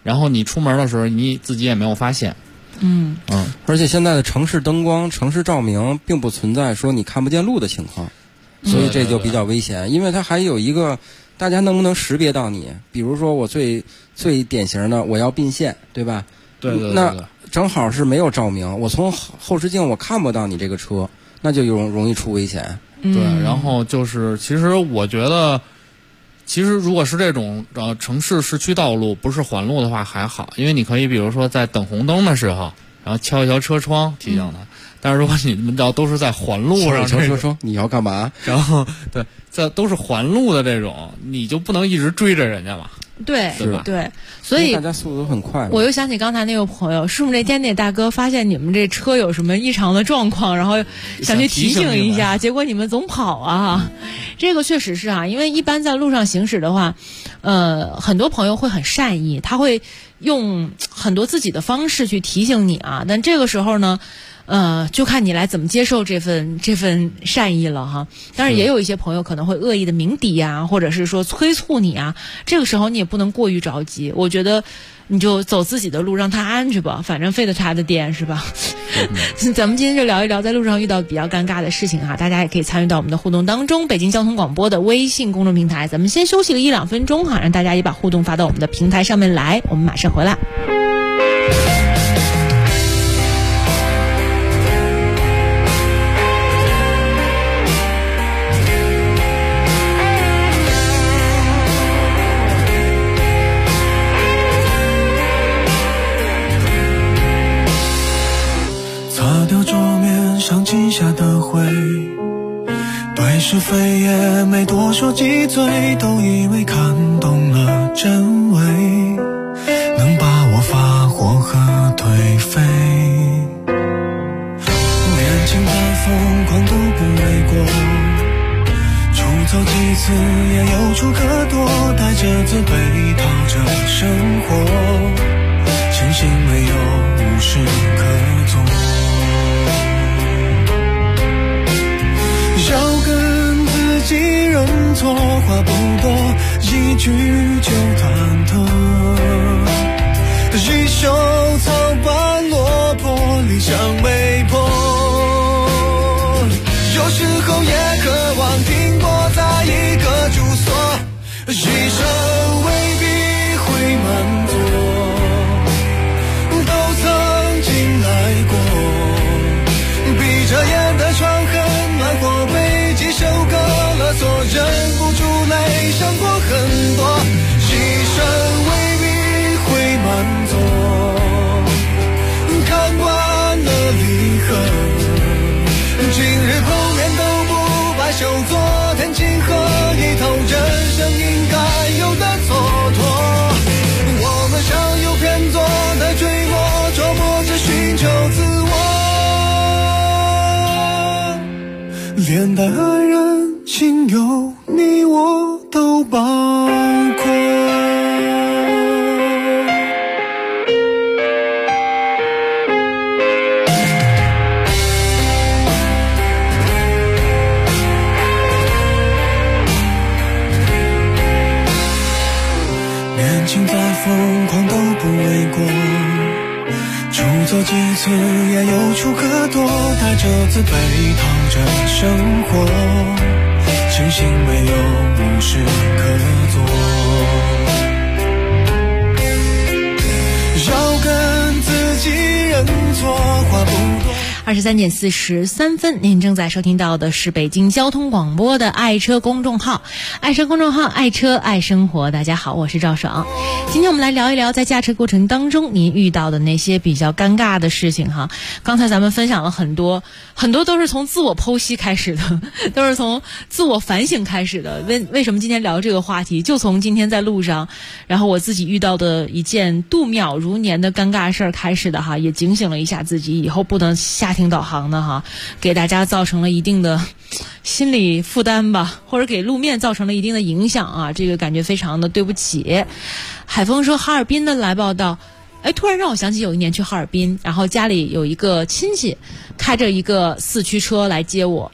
然后你出门的时候你自己也没有发现。 而且现在的城市灯光、城市照明并不存在说你看不见路的情况，所以这就比较危险。因为它还有一个，大家能不能识别到你？比如说我最典型的，我要并线，对吧？ 对， 那正好是没有照明，我从后视镜我看不到你这个车，那就容易出危险。 对，然后就是其实我觉得。其实如果是这种城市市区道路不是环路的话还好，因为你可以比如说在等红灯的时候，然后敲一敲车窗提醒他。但是如果你们都是在环路上， 敲车窗你要干嘛？ 然后对，在都是环路的这种，你就不能一直追着人家嘛。 对吧？ 对，所以大家速度都很快。 我又想起刚才那个朋友，树木这天那大哥发现你们这车有什么异常的状况，然后想去提醒一下，结果你们总跑啊。这个确实是啊，因为一般在路上行驶的话，很多朋友会很善意，他会用很多自己的方式去提醒你啊。但这个时候呢，就看你来怎么接受这份善意了哈。当然也有一些朋友可能会恶意的鸣笛啊，或者是说催促你啊，这个时候你也不能过于着急。我觉得你就走自己的路，让他安去吧，反正费得他的电是吧？咱们今天就聊一聊在路上遇到比较尴尬的事情哈，大家也可以参与到我们的互动当中。北京交通广播的微信公众平台，咱们先休息个1-2分钟哈，让大家也把互动发到我们的平台上面来，我们马上回来。 擦掉桌面上记下的灰，对是非也没多说几嘴，都以为看懂了真伪，能把我发火和颓废。年轻再疯狂都不为过，出走几次也有处可躲，带着自卑逃着生活，庆幸没有无事可做。要跟自己认错，话不多，一句就忐忑，一手草般落魄，理想没破，有时候也渴望停泊在一个住所，一生未必会满足，都曾经来过，闭着眼的窗很暖和，被几首歌勒索，忍不住泪伤过很多，一生未必会满足，看惯了离合，今日碰面都不罢休，昨天情何以透，人生应该有的蹉跎，我们常有偏左的坠落，琢磨着寻求自我，连带爱人亲友你我都包括。年轻再疯狂都不为过，出走几次也有处可躲，带着自卑逃着生活，庆幸没有无事可做，要跟自己认错，话不多。 23点43分，您正在收听到的是北京交通广播的爱车公众号，爱车公众号，爱车爱生活。大家好，我是赵爽。今天我们来聊一聊在驾车过程当中您遇到的那些比较尴尬的事情哈。刚才咱们分享了很多都是从自我剖析开始的，都是从自我反省开始的。为什么今天聊这个话题，就从今天在路上，然后我自己遇到的一件度秒如年的尴尬事儿开始的哈，也警醒了一下自己，以后不能下听导航的哈，给大家造成了一定的心理负担吧，或者给路面造成了一定的影响啊，这个感觉非常的对不起。海峰说哈尔滨的来报道，突然让我想起有一年去哈尔滨，然后家里有一个亲戚开着一个4驱车来接我，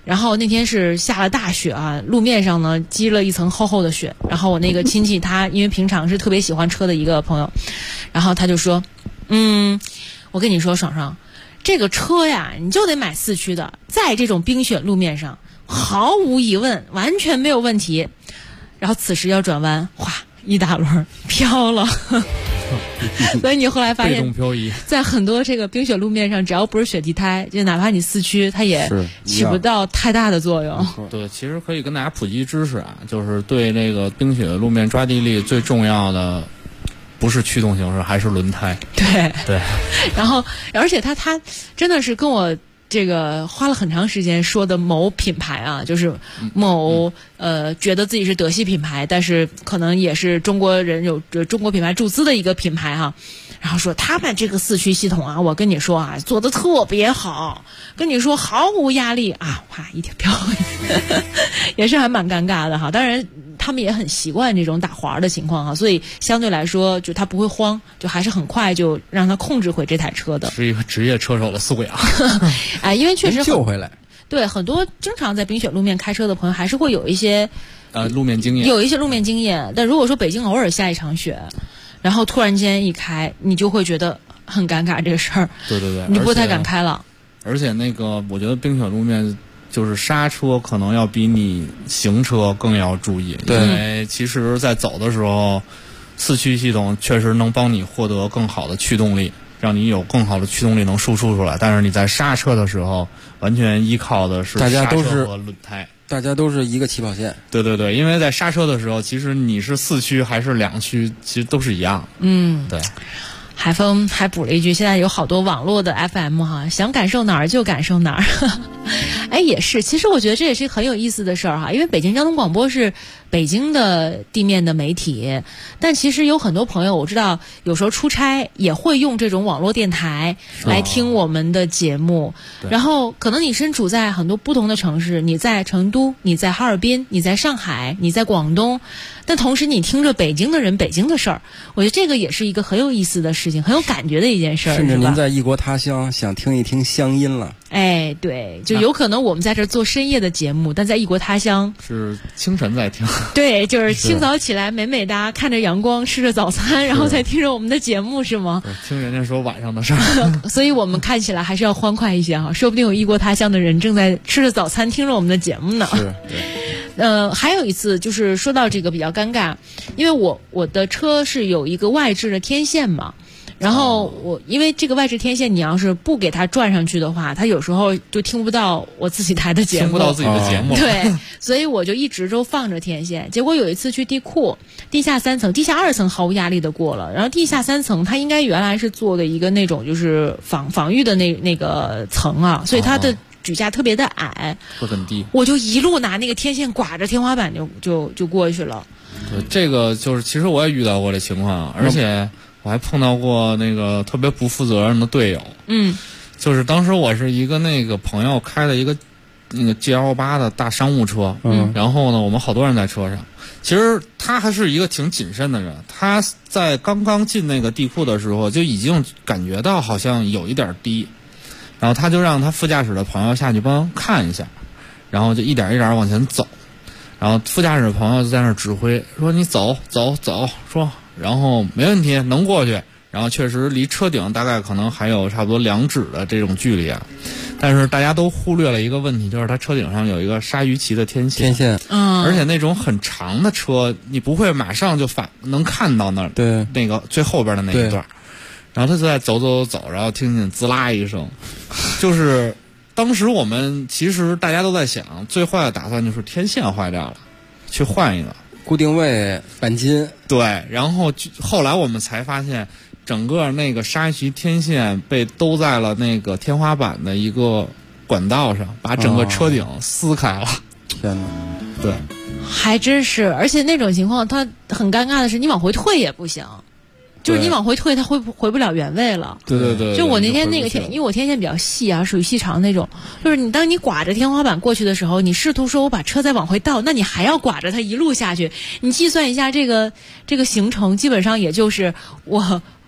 然后那天是下了大雪啊，路面上呢积了一层厚厚的雪。然后我那个亲戚他因为平常是特别喜欢车的一个朋友，然后他就说，我跟你说爽爽，这个车呀你就得买4驱的，在这种冰雪路面上毫无疑问完全没有问题。然后此时要转弯，哗，一打轮飘了。所以你后来发被现动漂移， 在很多这个冰雪路面上，只要不是雪地胎，就哪怕你4驱，它也起不到太大的作用。 对，其实可以跟大家普及知识啊，就是对这个冰雪路面抓地力最重要的不是驱动形式，还是轮胎。对。 然后，而且他真的是跟我这个花了很长时间说的某品牌啊，就是某觉得自己是德系品牌，但是可能也是中国人有中国品牌注资的一个品牌哈。然后说他们这个4驱系统啊，我跟你说啊，做的特别好，跟你说毫无压力啊，哇，一条飘，也是还蛮尴尬的哈。当然他们也很习惯这种打滑的情况哈，所以相对来说就他不会慌，就还是很快就让他控制回这台车的。 是一个职业车手的素养。 哎，因为确实救回来。 对，很多经常在冰雪路面开车的朋友还是会有一些路面经验， 有一些路面经验。但如果说北京偶尔下一场雪，然后突然间一开，你就会觉得很尴尬这个事儿。 对， 你不太敢开了。 而且那个，我觉得冰雪路面就是刹车可能要比你行车更要注意，因为其实在走的时候，4驱系统确实能帮你获得更好的驱动力，让你有更好的驱动力能输出出来。但是你在刹车的时候，完全依靠的是刹车和轮胎。 大家都是一个起跑线。 对，因为在刹车的时候，其实你是4驱还是2驱，其实都是一样。对。 海峰还补了一句，现在有好多网络的 FM 哈，想感受哪儿就感受哪儿。哎，也是，其实我觉得这也是很有意思的事儿哈，因为北京交通广播是北京的地面的媒体，但其实有很多朋友我知道有时候出差也会用这种网络电台来听我们的节目，然后可能你身处在很多不同的城市，你在成都，你在哈尔滨，你在上海，你在广东，但同时你听着北京的人北京的事儿，我觉得这个也是一个很有意思的事情，很有感觉的一件事儿。 甚至您在异国他乡想听一听乡音了。 哎，对，就有可能我们在这做深夜的节目，但在异国他乡是清晨在听。 对，就是清早起来美美哒，看着阳光，吃着早餐，然后再听着我们的节目，是吗？ 听人家说晚上的事儿。 所以我们看起来还是要欢快一些哈，说不定有异国他乡的人正在吃着早餐听着我们的节目呢。 是， 对。还有一次就是说到这个比较尴尬，因为我的车是有一个外置的天线嘛。然后因为这个外置天线，你要是不给它转上去的话，它有时候就听不到我自己台的节目， 听不到自己的节目。 对，所以我就一直都放着天线。结果有一次去地库，地下3层、地下2层毫无压力的过了，然后地下3层它应该原来是做的一个那种就是防御的那个层啊，所以它的举架特别的矮， 会很低。 我就一路拿那个天线刮着天花板就过去了。 对，这个就是其实我也遇到过这情况，而且我还碰到过那个特别不负责任的队友。就是当时我是一个那个朋友开的一个那个 GL8的大商务车，然后呢我们好多人在车上。其实他还是一个挺谨慎的人，他在刚刚进那个地库的时候就已经感觉到好像有一点低，然后他就让他副驾驶的朋友下去帮看一下，然后就一点一点往前走，然后副驾驶的朋友就在那儿指挥说你走，说然后没问题，能过去。然后确实离车顶大概可能还有差不多2指的这种距离啊，但是大家都忽略了一个问题，就是它车顶上有一个鲨鱼鳍的天线，而且那种很长的车，你不会马上就能看到那个最后边的那一段。然后他就在走，然后听见滋啦一声，就是当时我们其实大家都在想，最坏的打算就是天线坏掉了，去换一个。 固定位钣金。 对，然后后来我们才发现，整个那个鲨鱼鳍天线被兜在了那个天花板的一个管道上，把整个车顶撕开了。 天哪！ 对， 还真是，而且那种情况，它很尴尬的是，你往回退也不行。就是你往回退，它回不了原位了。 对。 就我那天那个因为我天线比较细啊，属于细长那种。就是当你刮着天花板过去的时候，你试图说我把车再往回倒，那你还要刮着它一路下去。你计算一下这个行程，基本上也就是我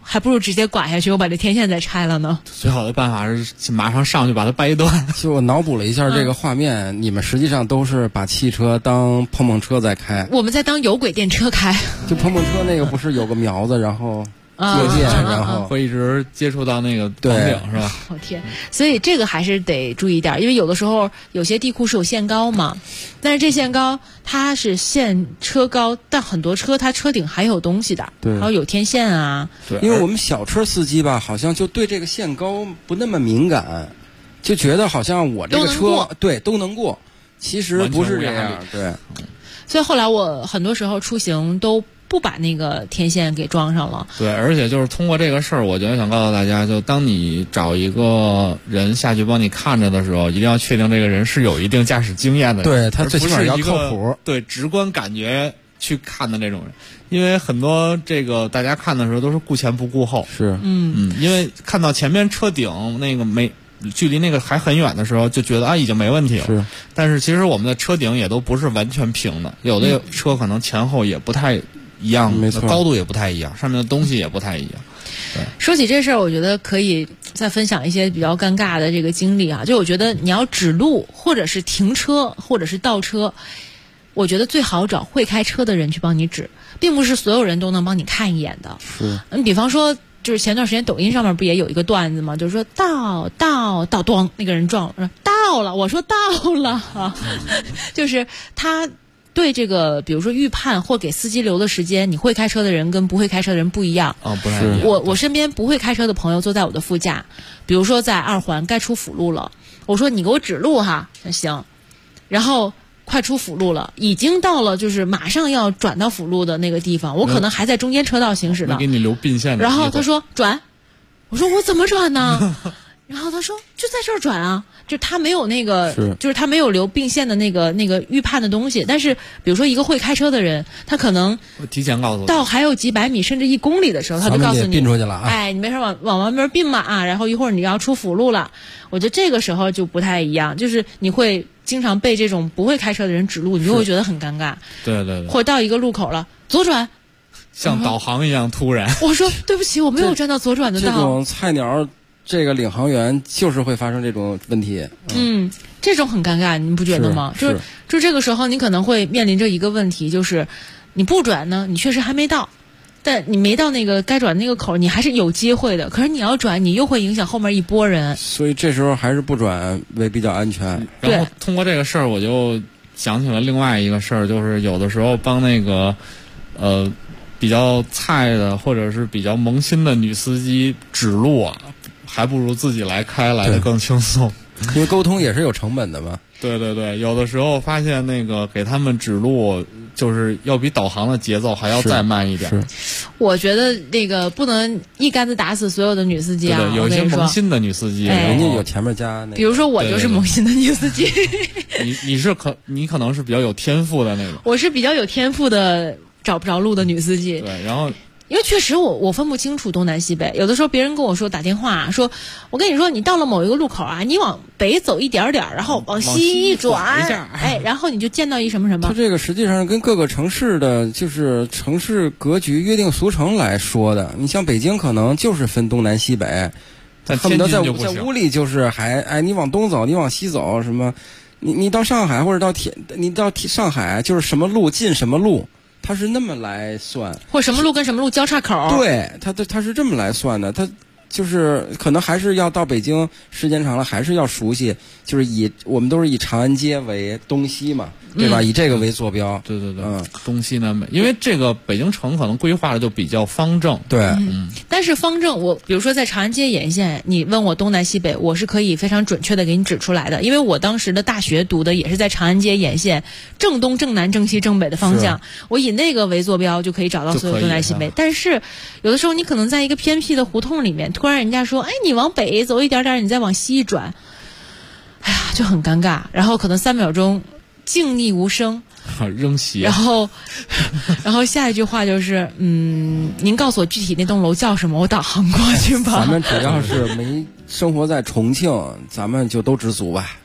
还不如直接拐下去，我把这天线再拆了呢。 最好的办法是马上上去把它掰断。 就我脑补了一下这个画面，你们实际上都是把汽车当碰碰车在开。 我们在当有轨电车开。 就碰碰车那个不是有个苗子，然后接电，然后会一直接触到那个房顶，是吧？ 我天！所以这个还是得注意点，因为有的时候有些地库是有限高嘛，但是这限高它是限车高，但很多车它车顶还有东西的， 对， 还有天线啊。 对，因为我们小车司机吧，好像就对这个限高不那么敏感，就觉得好像我这个车对都能过，其实不是这样。对， 所以后来我很多时候出行都不把那个天线给装上了。 对，而且就是通过这个事儿，我觉得想告诉大家，就当你找一个人下去帮你看着的时候，一定要确定这个人是有一定驾驶经验的人， 对，他最起码要靠谱， 对，直观感觉去看的那种人。因为很多这个大家看的时候都是顾前不顾后， 是， 因为看到前面车顶那个距离那个还很远的时候，就觉得已经没问题了。 是， 但是其实我们的车顶也都不是完全平的，有的车可能前后也不太一样， 没错， 高度也不太一样，上面的东西也不太一样。对， 说起这事儿，我觉得可以再分享一些比较尴尬的这个经历啊。就我觉得你要指路，或者是停车，或者是倒车，我觉得最好找会开车的人去帮你指，并不是所有人都能帮你看一眼的。 是， 比方说，就是前段时间抖音上面不也有一个段子吗？就是说到咣，那个人撞了，到了，我说到了，就是他。对这个，比如说预判或给司机留的时间，你会开车的人跟不会开车的人不一样。 不太一样。 我身边不会开车的朋友坐在我的副驾，比如说在2环该出辅路了，我说你给我指路哈，行，然后快出辅路了，已经到了就是马上要转到辅路的那个地方，我可能还在中间车道行驶呢， 给你留并线的。 然后他说转，我说我怎么转呢？然后他说就在这儿转啊，就他没有那个，就是他没有留并线的那个预判的东西。但是比如说一个会开车的人，他可能提前告诉你到还有几百米甚至1公里的时候，他就告诉你并出去了啊， 哎，你没事往旁边并嘛啊，然后一会儿你要出辅路了。我觉得这个时候就不太一样，就是你会经常被这种不会开车的人指路，你就会觉得很尴尬。 对对对， 或者到一个路口了，左转。 像导航一样突然。 我说对不起，我没有转到左转的道。 这种菜鸟。这个领航员就是会发生这种问题， 这种很尴尬，你不觉得吗？就这个时候，你可能会面临着一个问题，就是你不转呢，你确实还没到，但你没到那个该转那个口，你还是有机会的。可是你要转，你又会影响后面一波人， 所以这时候还是不转为比较安全。 然后通过这个事儿，我就想起了另外一个事儿，就是有的时候帮那个比较菜的或者是比较萌新的女司机指路啊。还不如自己来开来的更轻松， 因为沟通也是有成本的嘛。 对对对，有的时候发现那个给他们指路，就是要比导航的节奏还要再慢一点。 我觉得这个不能一竿子打死所有的女司机啊。 对，有一些萌新的女司机， 人家有前面加那个。 比如说我就是萌新的女司机。 你可能是比较有天赋的那种。 我是比较有天赋的找不着路的女司机。 对，然后。 因为确实我分不清楚东南西北，有的时候别人跟我说打电话说，我跟你说你到了某一个路口啊，你往北走一点点，然后往西一转，哎，然后你就见到一什么什么。 它这个实际上跟各个城市的就是城市格局约定俗成来说的。你像北京可能就是分东南西北， 但恨不得在屋里就是你往东走，你往西走什么，你到上海或者你到上海就是什么路进什么路。他是那么来算， 或什么路跟什么路交叉口？ 对，他是这么来算的。他就是可能还是要到北京，时间长了还是要熟悉，就是我们都是以长安街为东西嘛，对吧？以这个为坐标。 对对对，东西南北，因为这个北京城可能规划的就比较方正。 对， 但是方正，我比如说在长安街沿线，你问我东南西北，我是可以非常准确的给你指出来的，因为我当时的大学读的也是在长安街沿线，正东、正南、正西、正北的方向，我以那个为坐标就可以找到所有东南西北。但是有的时候你可能在一个偏僻的胡同里面，突然人家说，哎，你往北走一点点，你再往西转，哎呀，就很尴尬。然后可能3秒钟静谧无声， 扔鞋。 然后下一句话就是，您告诉我具体那栋楼叫什么，我导航过去吧。 咱们只要是没生活在重庆，咱们就都知足吧。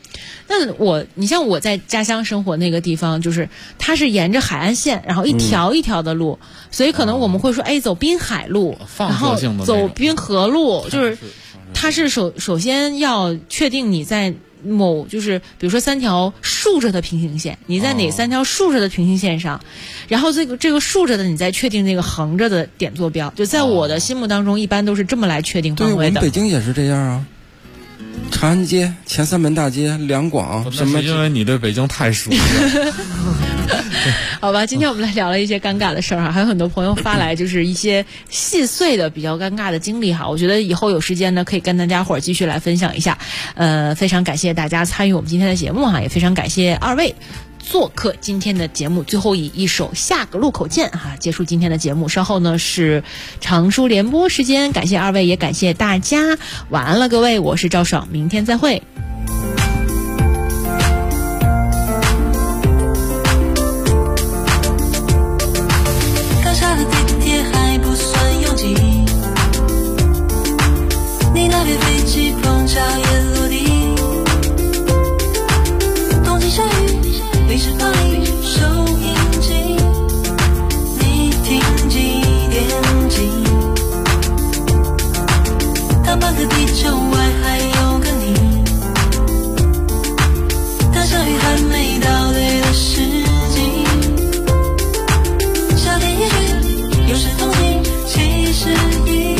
那你像我在家乡生活那个地方，就是它是沿着海岸线，然后一条一条的路，所以可能我们会说，走滨海路，然后走滨河路，就是它是首先要确定你在就是比如说3条竖着的平行线，你在哪3条竖着的平行线上，然后这个竖着的你再确定那个横着的点坐标，就在我的心目当中一般都是这么来确定方位的。 对，我们北京也是这样啊。长安街、前3门大街、两广什么？ 因为你对北京太熟悉了。 好吧，今天我们来聊了一些尴尬的事儿哈，还有很多朋友发来就是一些细碎的比较尴尬的经历哈，我觉得以后有时间呢可以跟大家伙儿继续来分享一下。非常感谢大家参与我们今天的节目哈，也非常感谢2位做客今天的节目。最后以一首《下个路口见》哈结束今天的节目。稍后呢是常书联播时间，感谢2位，也感谢大家，晚安了各位，我是赵爽，明天再会。 刚下的地铁还不算拥挤，你那边飞机碰巧也落地，东京下雨临时放映收音机，你听几点几？大半个地球外还有个你，但下雨还没到对的时机。夏天也许有时冬季71，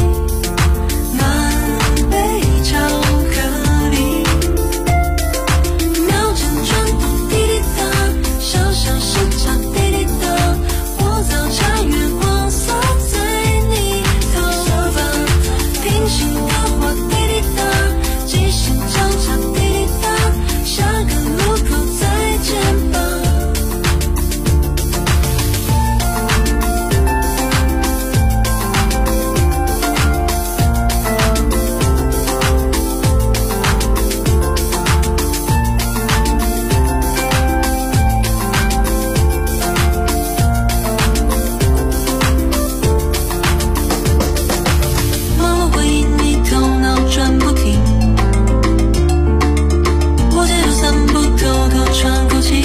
南北巧克力，秒针转动滴滴答，小小市场滴滴答，我早茶月光洒在你头发，平行的花滴滴答，即兴交叉滴滴答，下个路口再见吧。忙碌回忆你头脑转不停，我街头散步偷偷喘口气，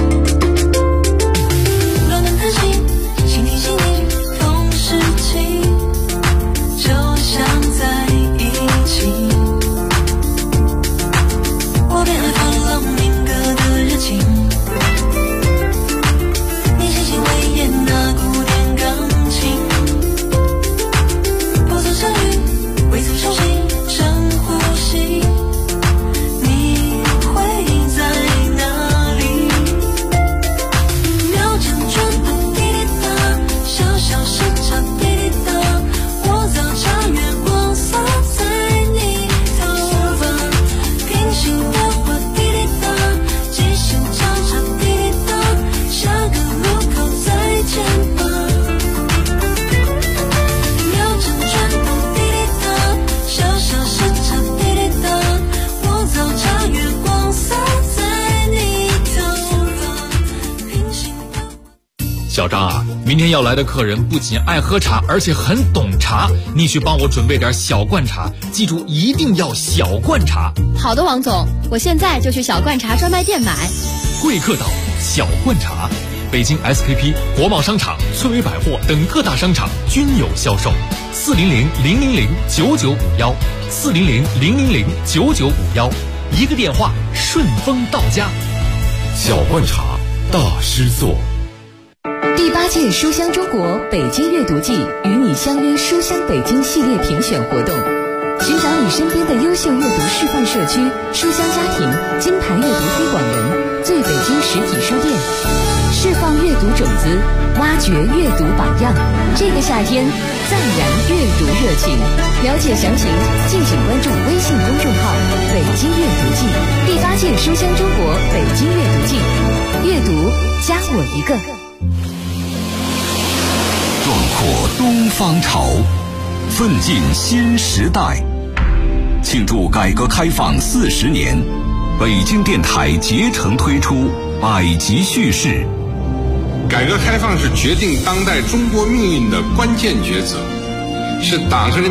乱弹弹琴，心听心里同时期，就像在一起。我偏爱放浪民歌的热情，你细心微演那古典钢琴，不曾相遇，未曾熟悉，深呼吸，你会在哪里？秒针转动滴滴答，小小市场滴滴答，我早茶月光洒在你头发，平行的花滴滴答，即兴交叉滴滴答，下个路口再见吧。秒针转动滴滴答，小小市场滴滴答，我早茶月光洒在你头发，平行的。 小张啊，明天要来的客人不仅爱喝茶，而且很懂茶，你去帮我准备点小罐茶，记住一定要小罐茶。 好的，王总，我现在就去小罐茶专卖店买。 贵客岛小罐茶，北京 SKP、国贸商场、翠微百货等各大商场均有销售。400-000-9951，400-000-9951，一个电话顺丰到家。 小罐茶，大师座。 第8届书香中国北京阅读季与你相约书香北京系列评选活动，寻找你身边的优秀阅读示范社区、书香家庭、金牌阅读推广人、最北京实体书店，释放阅读种子，挖掘阅读榜样。这个夏天，暂燃阅读热情。了解详情，敬请关注微信公众号“北京阅读季”。第8届书香中国北京阅读季，阅读加我一个。 壮阔东方潮，奋进新时代。庆祝改革开放40年，北京电台竭诚推出百集叙事。 改革开放是决定当代中国命运的关键抉择，是党和人